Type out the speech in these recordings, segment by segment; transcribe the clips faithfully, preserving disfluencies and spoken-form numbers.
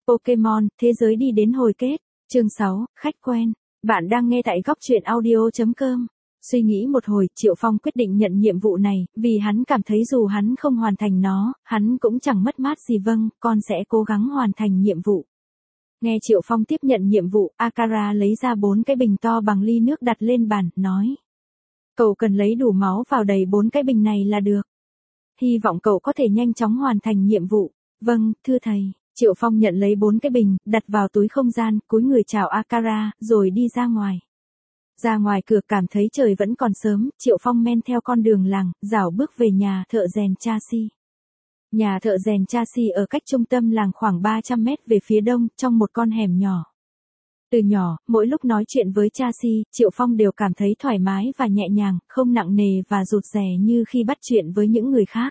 Pokemon, thế giới đi đến hồi kết. Chương sáu, khách quen. Bạn đang nghe tại góc truyện audio chấm com. Suy nghĩ một hồi, Triệu Phong quyết định nhận nhiệm vụ này, vì hắn cảm thấy dù hắn không hoàn thành nó, hắn cũng chẳng mất mát gì. Vâng, con sẽ cố gắng hoàn thành nhiệm vụ. Nghe Triệu Phong tiếp nhận nhiệm vụ, Akara lấy ra bốn cái bình to bằng ly nước đặt lên bàn, nói. Cậu cần lấy đủ máu vào đầy bốn cái bình này là được. Hy vọng cậu có thể nhanh chóng hoàn thành nhiệm vụ. Vâng, thưa thầy. Triệu Phong nhận lấy bốn cái bình, đặt vào túi không gian, cúi người chào Akara, rồi đi ra ngoài. Ra ngoài cửa cảm thấy trời vẫn còn sớm, Triệu Phong men theo con đường làng, rảo bước về nhà thợ rèn Chasi. Nhà thợ rèn Chasi ở cách trung tâm làng khoảng ba trăm mét về phía đông, trong một con hẻm nhỏ. Từ nhỏ, mỗi lúc nói chuyện với Chasi, Triệu Phong đều cảm thấy thoải mái và nhẹ nhàng, không nặng nề và rụt rè như khi bắt chuyện với những người khác.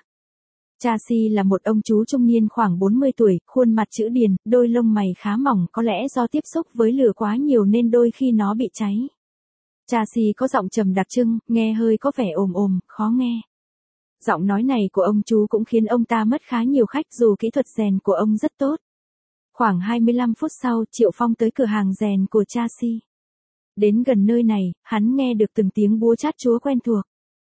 Chasi là một ông chú trung niên khoảng bốn mươi tuổi, khuôn mặt chữ điền, đôi lông mày khá mỏng, có lẽ do tiếp xúc với lửa quá nhiều nên đôi khi nó bị cháy. Chasi có giọng trầm đặc trưng, nghe hơi có vẻ ồm ồm, khó nghe. Giọng nói này của ông chú cũng khiến ông ta mất khá nhiều khách dù kỹ thuật rèn của ông rất tốt. Khoảng hai mươi lăm phút sau, Triệu Phong tới cửa hàng rèn của Chasi. Đến gần nơi này, hắn nghe được từng tiếng búa chát chúa quen thuộc.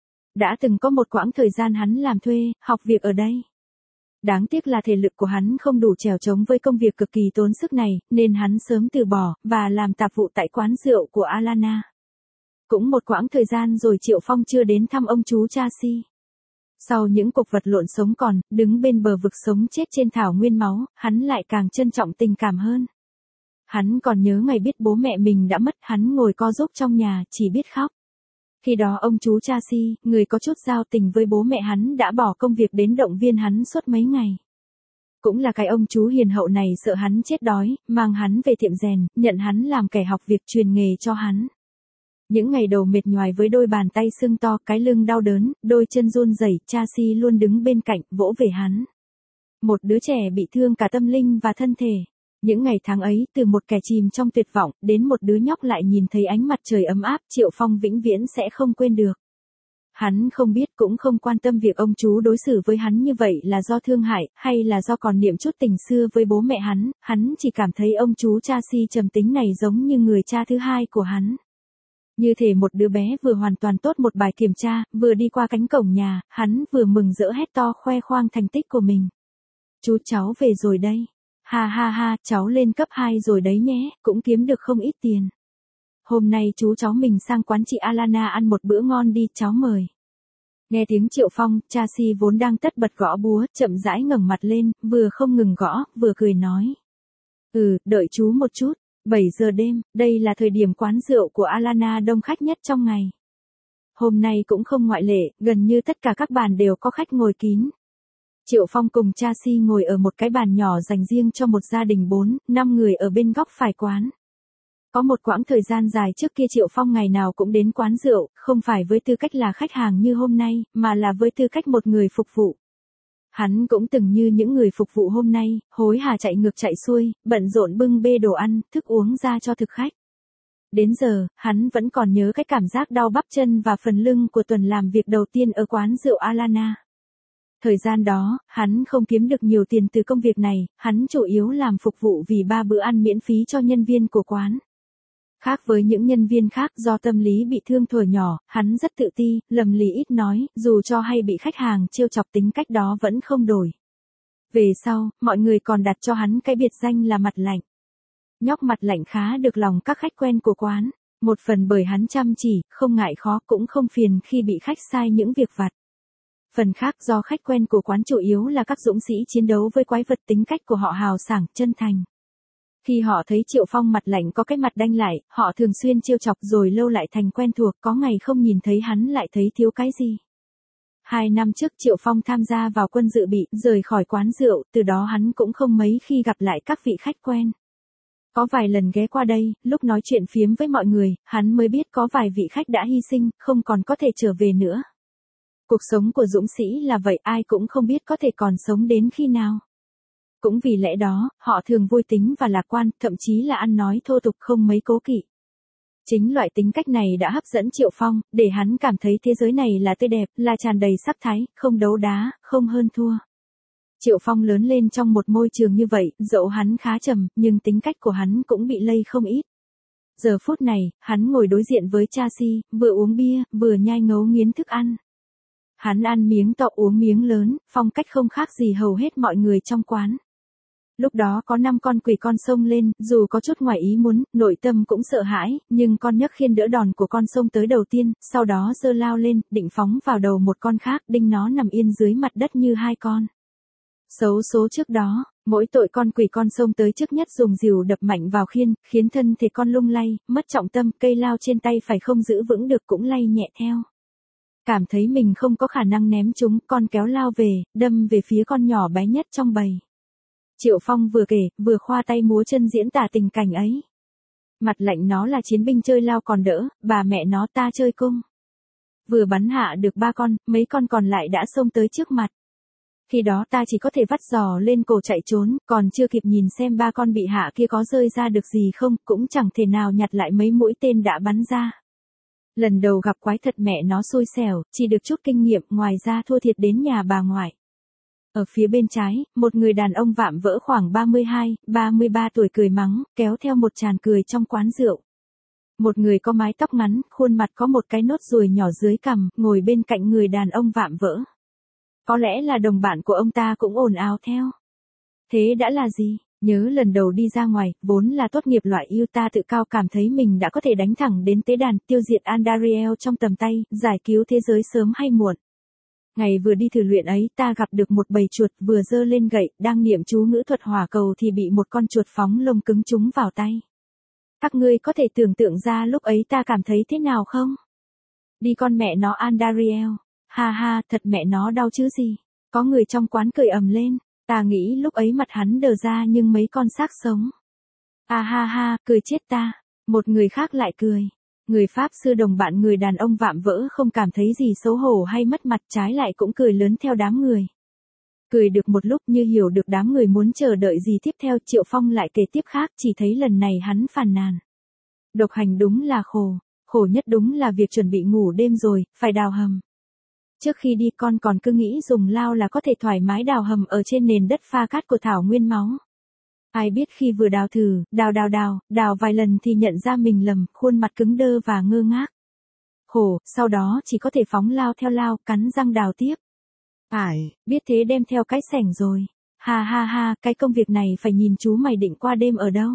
Đã từng có một quãng thời gian hắn làm thuê, học việc ở đây. Đáng tiếc là thể lực của hắn không đủ trèo trống với công việc cực kỳ tốn sức này, nên hắn sớm từ bỏ, và làm tạp vụ tại quán rượu của Alana. Cũng một quãng thời gian rồi Triệu Phong chưa đến thăm ông chú Chasi. Sau những cuộc vật lộn sống còn, đứng bên bờ vực sống chết trên thảo nguyên máu, hắn lại càng trân trọng tình cảm hơn. Hắn còn nhớ ngày biết bố mẹ mình đã mất, hắn ngồi co rúm trong nhà, chỉ biết khóc. Khi đó ông chú Chasi, người có chút giao tình với bố mẹ hắn đã bỏ công việc đến động viên hắn suốt mấy ngày. Cũng là cái ông chú hiền hậu này sợ hắn chết đói, mang hắn về tiệm rèn, nhận hắn làm kẻ học việc truyền nghề cho hắn. Những ngày đầu mệt nhoài với đôi bàn tay sưng to, cái lưng đau đớn, đôi chân run rẩy, Chasi luôn đứng bên cạnh, vỗ về hắn. Một đứa trẻ bị thương cả tâm linh và thân thể. Những ngày tháng ấy, từ một kẻ chìm trong tuyệt vọng, đến một đứa nhóc lại nhìn thấy ánh mặt trời ấm áp, Triệu Phong vĩnh viễn sẽ không quên được. Hắn không biết cũng không quan tâm việc ông chú đối xử với hắn như vậy là do thương hại, hay là do còn niệm chút tình xưa với bố mẹ hắn, hắn chỉ cảm thấy ông chú Chasi trầm tính này giống như người cha thứ hai của hắn. Như thể một đứa bé vừa hoàn toàn tốt một bài kiểm tra, vừa đi qua cánh cổng nhà, hắn vừa mừng rỡ hét to khoe khoang thành tích của mình. Chú cháu về rồi đây. Ha ha ha, cháu lên cấp hai rồi đấy nhé, cũng kiếm được không ít tiền. Hôm nay chú cháu mình sang quán chị Alana ăn một bữa ngon đi, cháu mời. Nghe tiếng Triệu Phong, Chasi vốn đang tất bật gõ búa, chậm rãi ngẩng mặt lên, vừa không ngừng gõ, vừa cười nói. Ừ, đợi chú một chút. bảy giờ đêm, đây là thời điểm quán rượu của Alana đông khách nhất trong ngày. Hôm nay cũng không ngoại lệ, gần như tất cả các bàn đều có khách ngồi kín. Triệu Phong cùng Chasi ngồi ở một cái bàn nhỏ dành riêng cho một gia đình bốn, năm người ở bên góc phải quán. Có một quãng thời gian dài trước kia Triệu Phong ngày nào cũng đến quán rượu, không phải với tư cách là khách hàng như hôm nay, mà là với tư cách một người phục vụ. Hắn cũng từng như những người phục vụ hôm nay, hối hả chạy ngược chạy xuôi, bận rộn bưng bê đồ ăn, thức uống ra cho thực khách. Đến giờ, hắn vẫn còn nhớ cái cảm giác đau bắp chân và phần lưng của tuần làm việc đầu tiên ở quán rượu Alana. Thời gian đó, hắn không kiếm được nhiều tiền từ công việc này, hắn chủ yếu làm phục vụ vì ba bữa ăn miễn phí cho nhân viên của quán. Khác với những nhân viên khác do tâm lý bị thương thuở nhỏ, hắn rất tự ti, lầm lì ít nói, dù cho hay bị khách hàng trêu chọc tính cách đó vẫn không đổi. Về sau, mọi người còn đặt cho hắn cái biệt danh là mặt lạnh. Nhóc mặt lạnh khá được lòng các khách quen của quán, một phần bởi hắn chăm chỉ, không ngại khó cũng không phiền khi bị khách sai những việc vặt. Phần khác do khách quen của quán chủ yếu là các dũng sĩ chiến đấu với quái vật, tính cách của họ hào sảng, chân thành. Khi họ thấy Triệu Phong mặt lạnh có cái mặt đanh lại, họ thường xuyên trêu chọc rồi lâu lại thành quen thuộc, có ngày không nhìn thấy hắn lại thấy thiếu cái gì. Hai năm trước Triệu Phong tham gia vào quân dự bị, rời khỏi quán rượu, từ đó hắn cũng không mấy khi gặp lại các vị khách quen. Có vài lần ghé qua đây, lúc nói chuyện phiếm với mọi người, hắn mới biết có vài vị khách đã hy sinh, không còn có thể trở về nữa. Cuộc sống của dũng sĩ là vậy, ai cũng không biết có thể còn sống đến khi nào. Cũng vì lẽ đó, họ thường vui tính và lạc quan, thậm chí là ăn nói thô tục không mấy cố kỵ. Chính loại tính cách này đã hấp dẫn Triệu Phong, để hắn cảm thấy thế giới này là tươi đẹp, là tràn đầy sắc thái, không đấu đá, không hơn thua. Triệu Phong lớn lên trong một môi trường như vậy, dẫu hắn khá trầm, nhưng tính cách của hắn cũng bị lây không ít. Giờ phút này, hắn ngồi đối diện với cha si, vừa uống bia, vừa nhai ngấu nghiến thức ăn. Hắn ăn miếng to uống miếng lớn, phong cách không khác gì hầu hết mọi người trong quán. Lúc đó có năm con quỷ con xông lên, dù có chút ngoài ý muốn, nội tâm cũng sợ hãi, nhưng con nhấc khiên đỡ đòn của con xông tới đầu tiên, sau đó giơ lao lên, định phóng vào đầu một con khác, đinh nó nằm yên dưới mặt đất như hai con. Xấu số trước đó, mỗi tội con quỷ con xông tới trước nhất dùng dìu đập mạnh vào khiên, khiến thân thể con lung lay, mất trọng tâm, cây lao trên tay phải không giữ vững được cũng lay nhẹ theo. Cảm thấy mình không có khả năng ném chúng, con kéo lao về, đâm về phía con nhỏ bé nhất trong bầy. Triệu Phong vừa kể, vừa khoa tay múa chân diễn tả tình cảnh ấy. Mặt lạnh nó là chiến binh chơi lao còn đỡ, bà mẹ nó ta chơi cung. Vừa bắn hạ được ba con, mấy con còn lại đã xông tới trước mặt. Khi đó ta chỉ có thể vắt giò lên cổ chạy trốn, còn chưa kịp nhìn xem ba con bị hạ kia có rơi ra được gì không, cũng chẳng thể nào nhặt lại mấy mũi tên đã bắn ra. Lần đầu gặp quái thật mẹ nó xui xẻo, chỉ được chút kinh nghiệm, ngoài ra thua thiệt đến nhà bà ngoại. Ở phía bên trái, một người đàn ông vạm vỡ khoảng ba mươi hai, ba mươi ba tuổi cười mắng, kéo theo một tràn cười trong quán rượu. Một người có mái tóc ngắn, khuôn mặt có một cái nốt ruồi nhỏ dưới cằm, ngồi bên cạnh người đàn ông vạm vỡ. Có lẽ là đồng bạn của ông ta cũng ồn ào theo. Thế đã là gì? Nhớ lần đầu đi ra ngoài, vốn là tốt nghiệp loại yêu ta tự cao cảm thấy mình đã có thể đánh thẳng đến tế đàn, tiêu diệt Andariel trong tầm tay, giải cứu thế giới sớm hay muộn. Ngày vừa đi thử luyện ấy ta gặp được một bầy chuột vừa giơ lên gậy, đang niệm chú ngữ thuật hỏa cầu thì bị một con chuột phóng lông cứng trúng vào tay. Các ngươi có thể tưởng tượng ra lúc ấy ta cảm thấy thế nào không? Đi con mẹ nó Andariel. Ha ha, thật mẹ nó đau chứ gì. Có người trong quán cười ầm lên. Ta nghĩ lúc ấy mặt hắn đờ ra nhưng mấy con xác sống. À ha ha, cười chết ta. Một người khác lại cười. Người Pháp sư đồng bạn người đàn ông vạm vỡ không cảm thấy gì xấu hổ hay mất mặt, trái lại cũng cười lớn theo đám người. Cười được một lúc như hiểu được đám người muốn chờ đợi gì tiếp theo, Triệu Phong lại kể tiếp khác, chỉ thấy lần này hắn phàn nàn. Độc hành đúng là khổ, khổ nhất đúng là việc chuẩn bị ngủ đêm rồi, phải đào hầm. Trước khi đi con còn cứ nghĩ dùng lao là có thể thoải mái đào hầm ở trên nền đất pha cát của thảo nguyên máu. Ai biết khi vừa đào thử, đào đào đào, đào vài lần thì nhận ra mình lầm, khuôn mặt cứng đơ và ngơ ngác. Khổ, sau đó chỉ có thể phóng lao theo lao, cắn răng đào tiếp. Ải, biết thế đem theo cái xẻng rồi. Ha ha ha, cái công việc này phải nhìn chú mày định qua đêm ở đâu.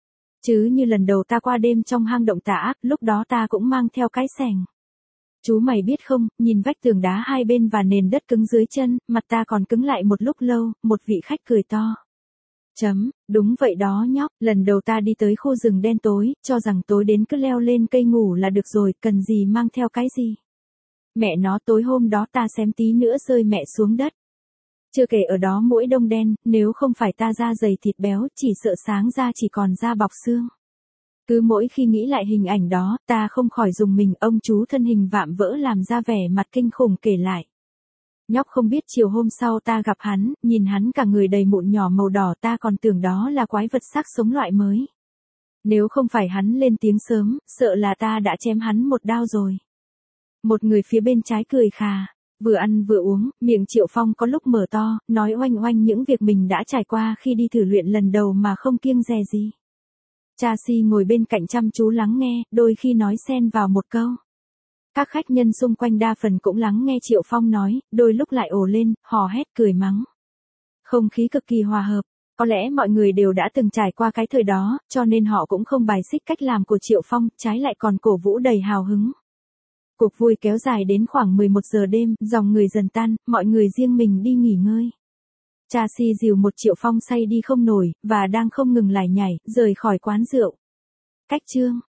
Chứ như lần đầu ta qua đêm trong hang động tà ác, lúc đó ta cũng mang theo cái xẻng. Chú mày biết không, nhìn vách tường đá hai bên và nền đất cứng dưới chân, mặt ta còn cứng lại một lúc lâu, một vị khách cười to. Chấm, đúng vậy đó nhóc, lần đầu ta đi tới khu rừng đen tối, cho rằng tối đến cứ leo lên cây ngủ là được rồi, cần gì mang theo cái gì. Mẹ nó tối hôm đó ta xém tí nữa rơi mẹ xuống đất. Chưa kể ở đó muỗi đông đen, nếu không phải ta da dày thịt béo, chỉ sợ sáng ra chỉ còn da bọc xương. Cứ mỗi khi nghĩ lại hình ảnh đó, ta không khỏi dùng mình, ông chú thân hình vạm vỡ làm ra vẻ mặt kinh khủng kể lại. Nhóc không biết chiều hôm sau ta gặp hắn, nhìn hắn cả người đầy mụn nhỏ màu đỏ ta còn tưởng đó là quái vật xác sống loại mới. Nếu không phải hắn lên tiếng sớm, sợ là ta đã chém hắn một đao rồi. Một người phía bên trái cười khà, vừa ăn vừa uống, miệng Triệu Phong có lúc mở to, nói oanh oanh những việc mình đã trải qua khi đi thử luyện lần đầu mà không kiêng dè gì. Cha si ngồi bên cạnh chăm chú lắng nghe, đôi khi nói xen vào một câu. Các khách nhân xung quanh đa phần cũng lắng nghe Triệu Phong nói, đôi lúc lại ồ lên, hò hét cười mắng. Không khí cực kỳ hòa hợp, có lẽ mọi người đều đã từng trải qua cái thời đó, cho nên họ cũng không bài xích cách làm của Triệu Phong, trái lại còn cổ vũ đầy hào hứng. Cuộc vui kéo dài đến khoảng mười một giờ đêm, dòng người dần tan, mọi người riêng mình đi nghỉ ngơi. Cha si dìu một Triệu Phong say đi không nổi, và đang không ngừng lải nhải, rời khỏi quán rượu. Cách chương